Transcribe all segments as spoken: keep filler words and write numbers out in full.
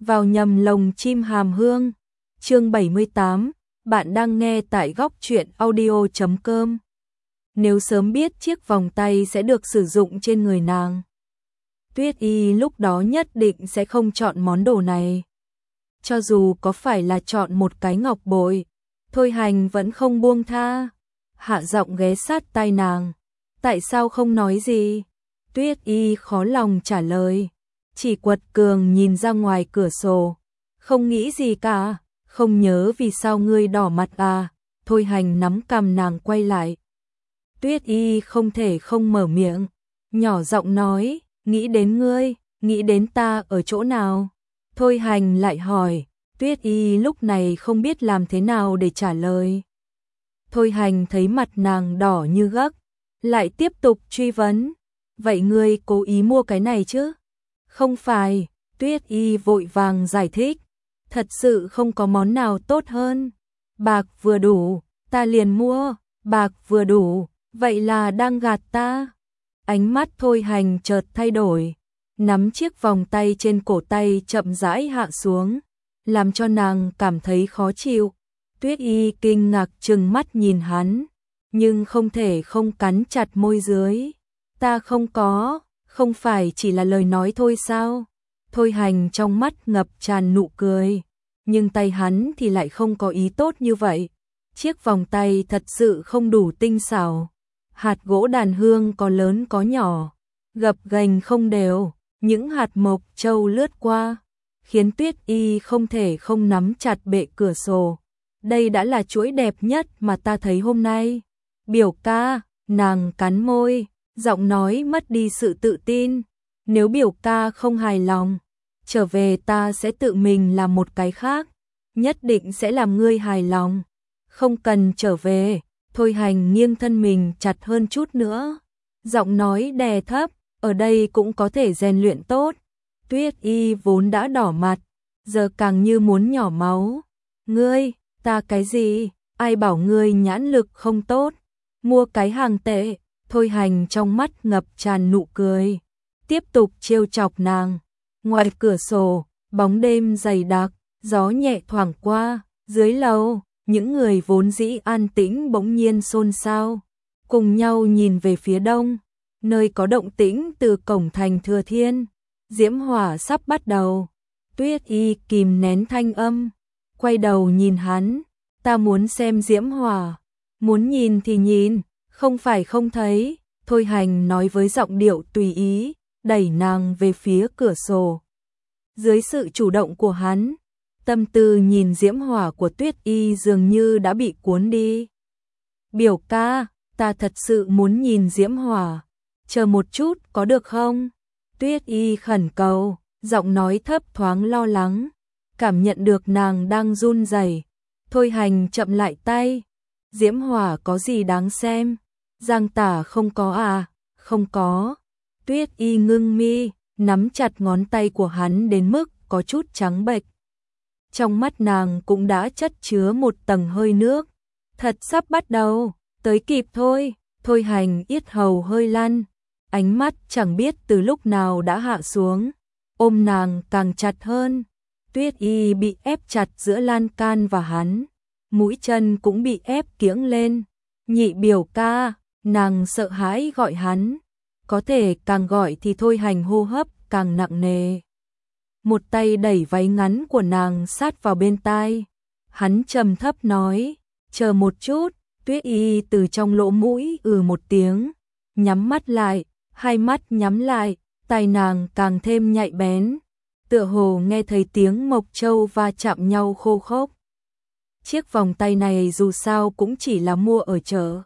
vào nhầm lồng chim hàm hương. Chương bảy mươi tám, bạn đang nghe tại góc truyện audio chấm com. Nếu sớm biết chiếc vòng tay sẽ được sử dụng trên người nàng, Tuyết Y lúc đó nhất định sẽ không chọn món đồ này. Cho dù có phải là chọn một cái ngọc bội, Thôi Hành vẫn không buông tha. Hạ giọng ghé sát tai nàng. Tại sao không nói gì? Tuyết Y khó lòng trả lời, chỉ quật cường nhìn ra ngoài cửa sổ. Không nghĩ gì cả, không nhớ vì sao ngươi đỏ mặt à? Thôi Hành nắm cằm nàng quay lại. Tuyết Y không thể không mở miệng, nhỏ giọng nói, nghĩ đến ngươi, nghĩ đến ta ở chỗ nào? Thôi Hành lại hỏi, Tuyết Y lúc này không biết làm thế nào để trả lời. Thôi Hành thấy mặt nàng đỏ như gấc, lại tiếp tục truy vấn, vậy ngươi cố ý mua cái này chứ? Không phải, Tuyết Y vội vàng giải thích, thật sự không có món nào tốt hơn. Bạc vừa đủ, ta liền mua, bạc vừa đủ, vậy là đang gạt ta. Ánh mắt Thôi Hành chợt thay đổi, nắm chiếc vòng tay trên cổ tay chậm rãi hạ xuống, làm cho nàng cảm thấy khó chịu. Tuyết Y kinh ngạc trừng mắt nhìn hắn, nhưng không thể không cắn chặt môi dưới. Ta không có, không phải chỉ là lời nói thôi sao? Thôi Hành trong mắt ngập tràn nụ cười, nhưng tay hắn thì lại không có ý tốt như vậy. Chiếc vòng tay thật sự không đủ tinh xảo. Hạt gỗ đàn hương có lớn có nhỏ, gập ghềnh không đều, những hạt mộc châu lướt qua, khiến Tuyết Y không thể không nắm chặt bệ cửa sổ. Đây đã là chuỗi đẹp nhất mà ta thấy hôm nay. Biểu ca, nàng cắn môi, giọng nói mất đi sự tự tin. Nếu biểu ca không hài lòng, trở về ta sẽ tự mình làm một cái khác, nhất định sẽ làm ngươi hài lòng. Không cần trở về. Thôi Hành nghiêng thân mình chặt hơn chút nữa, giọng nói đè thấp, ở đây cũng có thể rèn luyện tốt. Tuyết Y vốn đã đỏ mặt, giờ càng như muốn nhỏ máu. Ngươi, ta cái gì? Ai bảo ngươi nhãn lực không tốt? Mua cái hàng tệ. Thôi Hành trong mắt ngập tràn nụ cười, tiếp tục trêu chọc nàng. Ngoài cửa sổ, bóng đêm dày đặc, gió nhẹ thoảng qua, dưới lầu. Những người vốn dĩ an tĩnh bỗng nhiên xôn xao, cùng nhau nhìn về phía đông, nơi có động tĩnh từ cổng thành Thừa Thiên. Diễm hỏa sắp bắt đầu. Tuyết Y kìm nén thanh âm, quay đầu nhìn hắn, ta muốn xem diễm hỏa. Muốn nhìn thì nhìn, không phải không thấy. Thôi Hành nói với giọng điệu tùy ý, đẩy nàng về phía cửa sổ. Dưới sự chủ động của hắn, tâm tư nhìn diễm hỏa của Tuyết Y dường như đã bị cuốn đi. Biểu ca, ta thật sự muốn nhìn diễm hỏa, chờ một chút có được không? Tuyết Y khẩn cầu, giọng nói thấp thoáng lo lắng, cảm nhận được nàng đang run rẩy. Thôi Hành chậm lại tay, diễm hỏa có gì đáng xem? Giang tả không có à? Không có. Tuyết Y ngưng mi, nắm chặt ngón tay của hắn đến mức có chút trắng bệch. Trong mắt nàng cũng đã chất chứa một tầng hơi nước. Thật sắp bắt đầu, tới kịp thôi. Thôi Hành yết hầu hơi lăn, ánh mắt chẳng biết từ lúc nào đã hạ xuống, ôm nàng càng chặt hơn. Tuyết Y bị ép chặt giữa lan can và hắn, mũi chân cũng bị ép kiễng lên. Nhị biểu ca, nàng sợ hãi gọi hắn, có thể càng gọi thì Thôi Hành hô hấp càng nặng nề. Một tay đẩy váy ngắn của nàng sát vào bên tai. Hắn trầm thấp nói, chờ một chút. Tuyết Y từ trong lỗ mũi ừ một tiếng, nhắm mắt lại, hai mắt nhắm lại, tai nàng càng thêm nhạy bén, tựa hồ nghe thấy tiếng mộc châu va chạm nhau khô khốc. Chiếc vòng tay này dù sao cũng chỉ là mua ở chợ,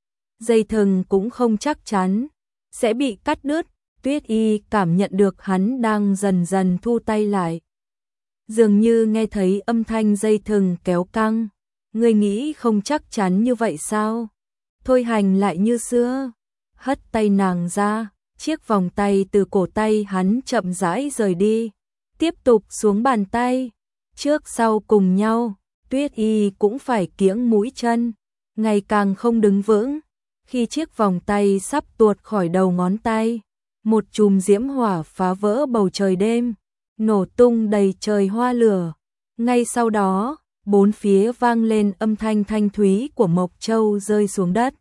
dây thừng cũng không chắc chắn sẽ bị cắt đứt. Tuyết Y cảm nhận được hắn đang dần dần thu tay lại, dường như nghe thấy âm thanh dây thừng kéo căng. Ngươi nghĩ không chắc chắn như vậy sao? Thôi Hành lại như xưa, hất tay nàng ra, chiếc vòng tay từ cổ tay hắn chậm rãi rời đi, tiếp tục xuống bàn tay, trước sau cùng nhau. Tuyết Y cũng phải kiễng mũi chân, ngày càng không đứng vững. Khi chiếc vòng tay sắp tuột khỏi đầu ngón tay, một chùm diễm hỏa phá vỡ bầu trời đêm, nổ tung đầy trời hoa lửa. Ngay sau đó, bốn phía vang lên âm thanh thanh thúy của Mộc Châu rơi xuống đất.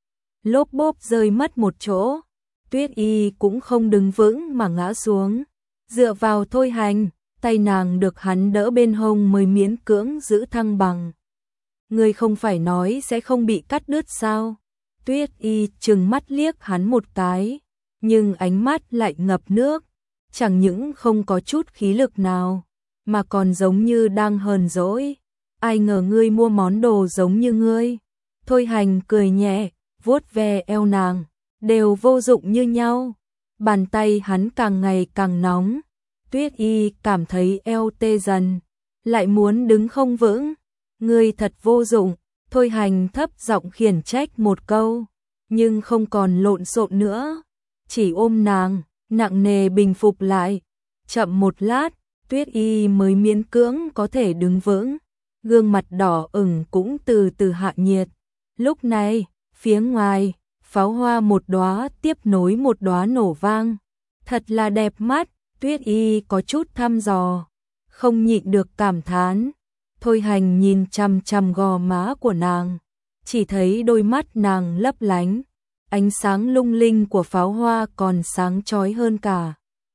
Lốp bốp rơi mất một chỗ, Tuyết Y cũng không đứng vững mà ngã xuống. Dựa vào Thôi Hành, tay nàng được hắn đỡ bên hông mới miễn cưỡng giữ thăng bằng. Ngươi không phải nói sẽ không bị cắt đứt sao? Tuyết Y trừng mắt liếc hắn một cái, nhưng ánh mắt lại ngập nước, chẳng những không có chút khí lực nào, mà còn giống như đang hờn dỗi. Ai ngờ ngươi mua món đồ giống như ngươi. Thôi Hành cười nhẹ, vuốt ve eo nàng, đều vô dụng như nhau. Bàn tay hắn càng ngày càng nóng. Tuyết Y cảm thấy eo tê dần, lại muốn đứng không vững. Ngươi thật vô dụng. Thôi Hành thấp giọng khiển trách một câu, nhưng không còn lộn xộn nữa, chỉ ôm nàng, nặng nề bình phục lại. Chậm một lát, Tuyết Y mới miễn cưỡng có thể đứng vững, gương mặt đỏ ửng cũng từ từ hạ nhiệt. Lúc này, phía ngoài, pháo hoa một đóa tiếp nối một đóa nổ vang, thật là đẹp mắt. Tuyết Y có chút thăm dò, không nhịn được cảm thán. Thôi Hành nhìn chằm chằm gò má của nàng, chỉ thấy đôi mắt nàng lấp lánh, ánh sáng lung linh của pháo hoa còn sáng chói hơn cả.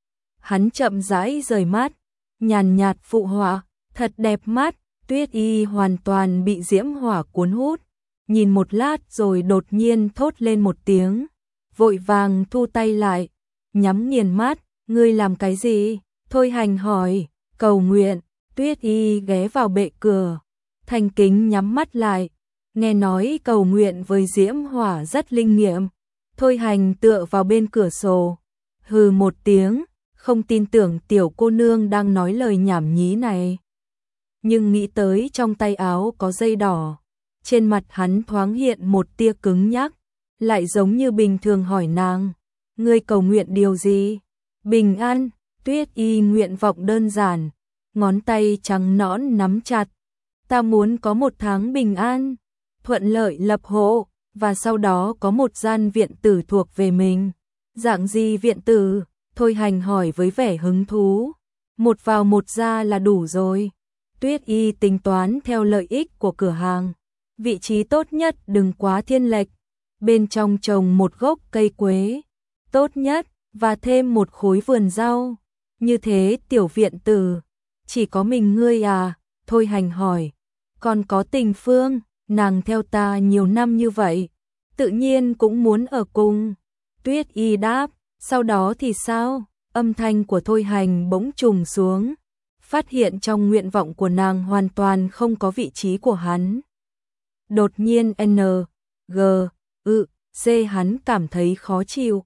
Hắn chậm rãi rời mắt, nhàn nhạt phụ họa, thật đẹp mắt. Tuyết Y hoàn toàn bị diễm hỏa cuốn hút, nhìn một lát rồi đột nhiên thốt lên một tiếng, vội vàng thu tay lại, nhắm nghiền mắt. Ngươi làm cái gì? Thôi Hành hỏi. Cầu nguyện. Tuyết Y ghé vào bệ cửa, thành kính nhắm mắt lại, nghe nói cầu nguyện với diễm hỏa rất linh nghiệm. Thôi Hành tựa vào bên cửa sổ, hừ một tiếng, không tin tưởng tiểu cô nương đang nói lời nhảm nhí này. Nhưng nghĩ tới trong tay áo có dây đỏ, trên mặt hắn thoáng hiện một tia cứng nhắc, lại giống như bình thường hỏi nàng, ngươi cầu nguyện điều gì? Bình an. Tuyết Y nguyện vọng đơn giản, ngón tay trắng nõn nắm chặt. Ta muốn có một tháng bình an, thuận lợi lập hộ, và sau đó có một gian viện tử thuộc về mình. Dạng gì viện tử? Thôi Hành hỏi với vẻ hứng thú. Một vào một ra là đủ rồi. Tuyết Y tính toán theo lợi ích của cửa hàng. Vị trí tốt nhất đừng quá thiên lệch. Bên trong trồng một gốc cây quế, tốt nhất, và thêm một khối vườn rau. Như thế tiểu viện tử, chỉ có mình ngươi à? Thôi Hành hỏi. Còn có Tình Phương, nàng theo ta nhiều năm như vậy, tự nhiên cũng muốn ở cùng. Tuyết Y đáp. Sau đó thì sao? Âm thanh của Thôi Hành bỗng trùng xuống, phát hiện trong nguyện vọng của nàng hoàn toàn không có vị trí của hắn. Đột nhiên N, G, ư, C hắn cảm thấy khó chịu.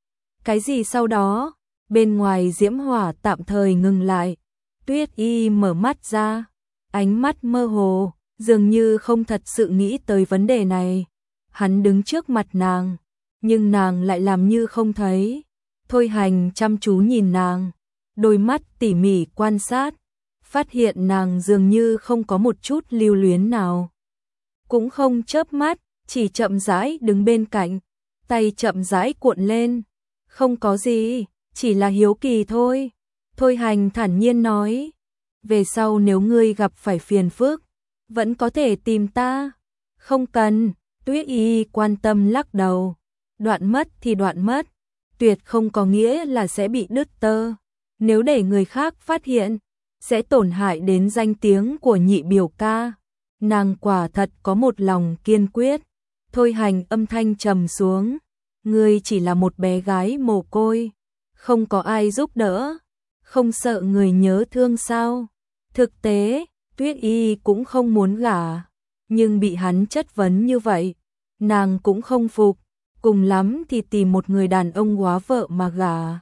Cái gì sau đó? Bên ngoài diễm hỏa tạm thời ngừng lại. Tuyết Y mở mắt ra, ánh mắt mơ hồ, dường như không thật sự nghĩ tới vấn đề này. Hắn đứng trước mặt nàng, nhưng nàng lại làm như không thấy. Thôi Hành chăm chú nhìn nàng, đôi mắt tỉ mỉ quan sát, phát hiện nàng dường như không có một chút lưu luyến nào. Cũng không chớp mắt, chỉ chậm rãi đứng bên cạnh, tay chậm rãi cuộn lên. Không có gì, chỉ là hiếu kỳ thôi. Thôi Hành thản nhiên nói. Về sau nếu ngươi gặp phải phiền phức, vẫn có thể tìm ta. Không cần. Tuyết Y quan tâm lắc đầu. Đoạn mất thì đoạn mất, tuyệt không có nghĩa là sẽ bị đứt tơ. Nếu để người khác phát hiện, sẽ tổn hại đến danh tiếng của nhị biểu ca. Nàng quả thật có một lòng kiên quyết. Thôi Hành âm thanh trầm xuống. Ngươi chỉ là một bé gái mồ côi, không có ai giúp đỡ, không sợ người nhớ thương sao? Thực tế, Tuyết Y cũng không muốn gả, nhưng bị hắn chất vấn như vậy, nàng cũng không phục, cùng lắm thì tìm một người đàn ông góa vợ mà gả.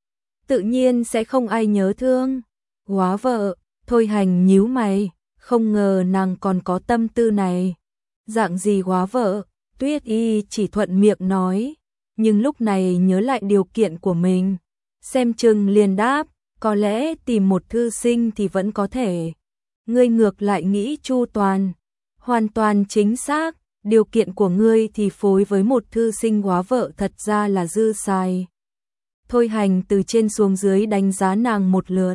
Tự nhiên sẽ không ai nhớ thương. Góa vợ? Thôi Hành nhíu mày, không ngờ nàng còn có tâm tư này. Dạng gì góa vợ? Tuyết Y chỉ thuận miệng nói, nhưng lúc này nhớ lại điều kiện của mình, xem chừng liền đáp, có lẽ tìm một thư sinh thì vẫn có thể. Ngươi ngược lại nghĩ chu toàn, hoàn toàn chính xác, điều kiện của ngươi thì phối với một thư sinh góa vợ thật ra là dư xài. Thôi Hành từ trên xuống dưới đánh giá nàng một lượt,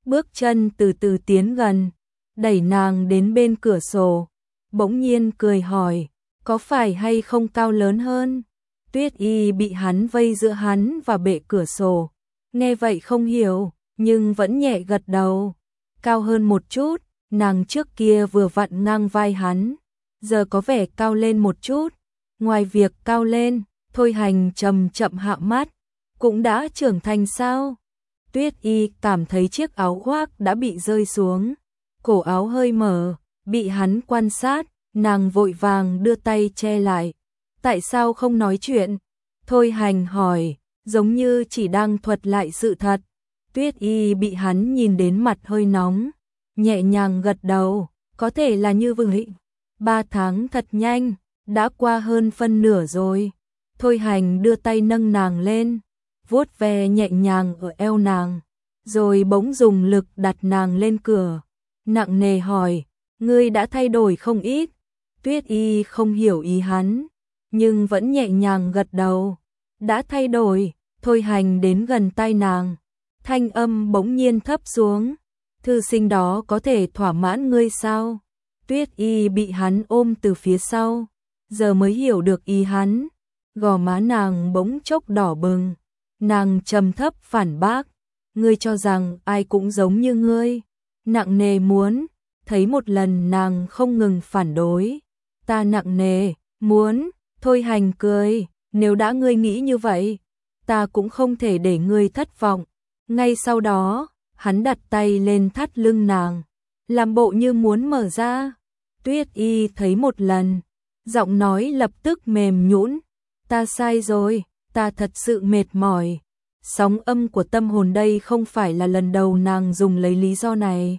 bước chân từ từ tiến gần, đẩy nàng đến bên cửa sổ, bỗng nhiên cười hỏi, có phải hay không cao lớn hơn? Tuyết Y bị hắn vây giữa hắn và bệ cửa sổ, nghe vậy không hiểu, nhưng vẫn nhẹ gật đầu. Cao hơn một chút, nàng trước kia vừa vặn ngang vai hắn, giờ có vẻ cao lên một chút. Ngoài việc cao lên, Thôi Hành chậm chậm hạ mắt, cũng đã trưởng thành sao? Tuyết Y cảm thấy chiếc áo khoác đã bị rơi xuống, cổ áo hơi mở, bị hắn quan sát, nàng vội vàng đưa tay che lại. Tại sao không nói chuyện? Thôi Hành hỏi, giống như chỉ đang thuật lại sự thật. Tuyết Y bị hắn nhìn đến mặt hơi nóng, nhẹ nhàng gật đầu, có thể là như vậy. Ba tháng thật nhanh, đã qua hơn phân nửa rồi. Thôi Hành đưa tay nâng nàng lên, vuốt ve nhẹ nhàng ở eo nàng, rồi bỗng dùng lực đặt nàng lên cửa, nặng nề hỏi, ngươi đã thay đổi không ít. Tuyết Y không hiểu ý hắn, nhưng vẫn nhẹ nhàng gật đầu. Đã thay đổi. Thôi Hành đến gần tai nàng, thanh âm bỗng nhiên thấp xuống, thư sinh đó có thể thỏa mãn ngươi sao? Tuyết Y bị hắn ôm từ phía sau, giờ mới hiểu được ý hắn, gò má nàng bỗng chốc đỏ bừng, nàng trầm thấp phản bác, ngươi cho rằng ai cũng giống như ngươi? Nặng nề muốn, thấy một lần nàng không ngừng phản đối, ta nặng nề muốn. Thôi Hành cười, nếu đã ngươi nghĩ như vậy, ta cũng không thể để ngươi thất vọng. Ngay sau đó, hắn đặt tay lên thắt lưng nàng, làm bộ như muốn mở ra. Tuyết Y thấy một lần, giọng nói lập tức mềm nhũn, ta sai rồi, ta thật sự mệt mỏi. Sóng âm của tâm hồn đây không phải là lần đầu nàng dùng lấy lý do này.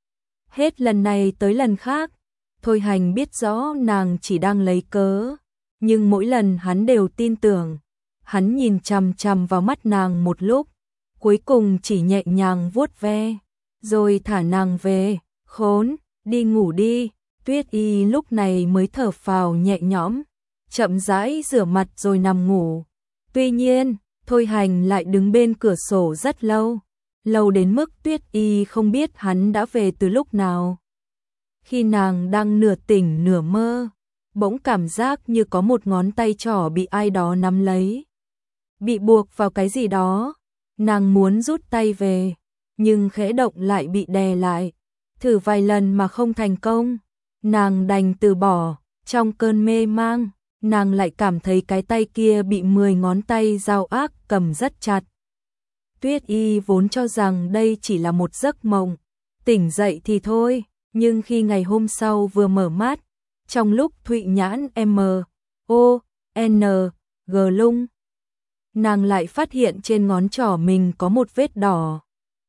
Hết lần này tới lần khác, Thôi Hành biết rõ nàng chỉ đang lấy cớ, nhưng mỗi lần hắn đều tin tưởng. Hắn nhìn chằm chằm vào mắt nàng một lúc, cuối cùng chỉ nhẹ nhàng vuốt ve, rồi thả nàng về, khốn, đi ngủ đi. Tuyết Y lúc này mới thở phào nhẹ nhõm, chậm rãi rửa mặt rồi nằm ngủ. Tuy nhiên, Thôi Hành lại đứng bên cửa sổ rất lâu, lâu đến mức Tuyết Y không biết hắn đã về từ lúc nào. Khi nàng đang nửa tỉnh nửa mơ, bỗng cảm giác như có một ngón tay trỏ bị ai đó nắm lấy, bị buộc vào cái gì đó. Nàng muốn rút tay về, nhưng khẽ động lại bị đè lại. Thử vài lần mà không thành công, nàng đành từ bỏ. Trong cơn mê mang, nàng lại cảm thấy cái tay kia bị mười ngón tay dao ác cầm rất chặt. Tuyết Y vốn cho rằng đây chỉ là một giấc mộng, tỉnh dậy thì thôi, nhưng khi ngày hôm sau vừa mở mắt, trong lúc Thụy Nhãn M O N G lung, nàng lại phát hiện trên ngón trỏ mình có một vết đỏ.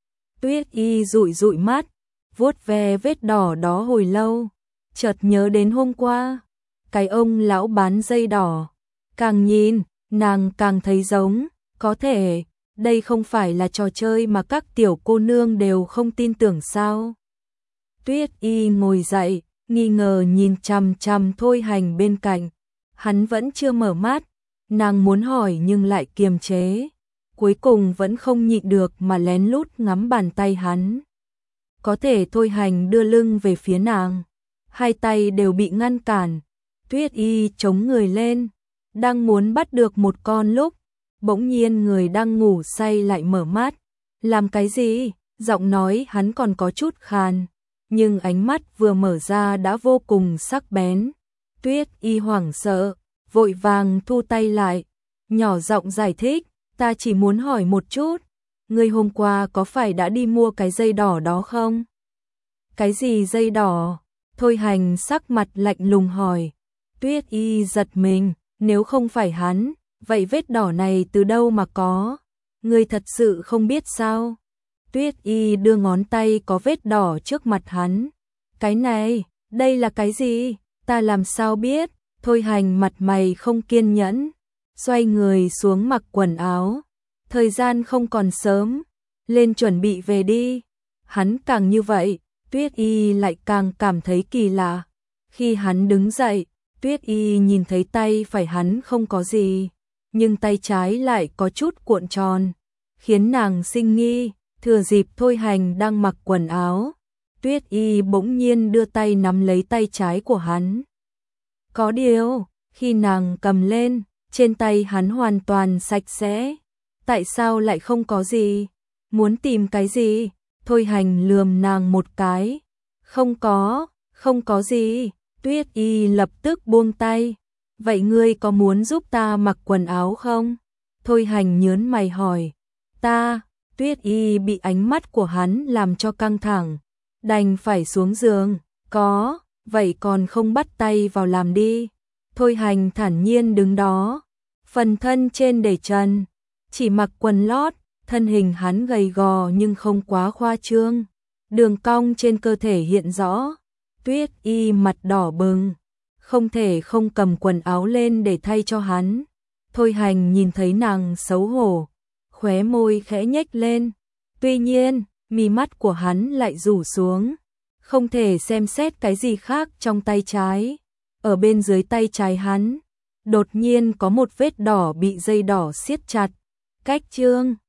Tuyết Y dụi dụi mắt, vuốt ve vết đỏ đó hồi lâu, chợt nhớ đến hôm qua, cái ông lão bán dây đỏ. Càng nhìn, nàng càng thấy giống, có thể, đây không phải là trò chơi mà các tiểu cô nương đều không tin tưởng sao? Tuyết Y ngồi dậy, nghi ngờ nhìn chằm chằm Thôi Hành bên cạnh, hắn vẫn chưa mở mắt, nàng muốn hỏi nhưng lại kiềm chế, cuối cùng vẫn không nhịn được mà lén lút ngắm bàn tay hắn. Có thể Thôi Hành đưa lưng về phía nàng, hai tay đều bị ngăn cản. Tuyết Y chống người lên, đang muốn bắt được một con lúc, bỗng nhiên người đang ngủ say lại mở mắt. Làm cái gì? Giọng nói hắn còn có chút khàn, nhưng ánh mắt vừa mở ra đã vô cùng sắc bén. Tuyết Y hoảng sợ, vội vàng thu tay lại, nhỏ giọng giải thích, ta chỉ muốn hỏi một chút, ngươi hôm qua có phải đã đi mua cái dây đỏ đó không? Cái gì dây đỏ? Thôi Hành sắc mặt lạnh lùng hỏi. Tuyết Y giật mình, nếu không phải hắn, vậy vết đỏ này từ đâu mà có? Ngươi thật sự không biết sao? Tuyết Y đưa ngón tay có vết đỏ trước mặt hắn. Cái này, đây là cái gì? Ta làm sao biết? Thôi Hành mặt mày không kiên nhẫn, xoay người xuống mặc quần áo. Thời gian không còn sớm, lên chuẩn bị về đi. Hắn càng như vậy, Tuyết Y lại càng cảm thấy kỳ lạ. Khi hắn đứng dậy, Tuyết Y nhìn thấy tay phải hắn không có gì, nhưng tay trái lại có chút cuộn tròn, khiến nàng sinh nghi, Thừa dịp Thôi Hành đang mặc quần áo, Tuyết Y bỗng nhiên đưa tay nắm lấy tay trái của hắn. Có điều, khi nàng cầm lên, trên tay hắn hoàn toàn sạch sẽ. Tại sao lại không có gì? Muốn tìm cái gì? Thôi Hành lườm nàng một cái. Không có, không có gì. Tuyết Y lập tức buông tay. Vậy ngươi có muốn giúp ta mặc quần áo không? Thôi Hành nhớn mày hỏi. Ta, Tuyết Y bị ánh mắt của hắn làm cho căng thẳng. Đành phải xuống giường. Có, vậy còn không bắt tay vào làm đi. Thôi Hành thản nhiên đứng đó. Phần thân trên để trần. Chỉ mặc quần lót. Thân hình hắn gầy gò nhưng không quá khoa trương. Đường cong trên cơ thể hiện rõ. Tuyết Y mặt đỏ bừng. Không thể không cầm quần áo lên để thay cho hắn. Thôi Hành nhìn thấy nàng xấu hổ. Khóe môi khẽ nhếch lên. Tuy nhiên, mí mắt của hắn lại rủ xuống. Không thể xem xét cái gì khác trong tay trái. Ở bên dưới tay trái hắn, đột nhiên có một vết đỏ bị dây đỏ siết chặt. Cách chương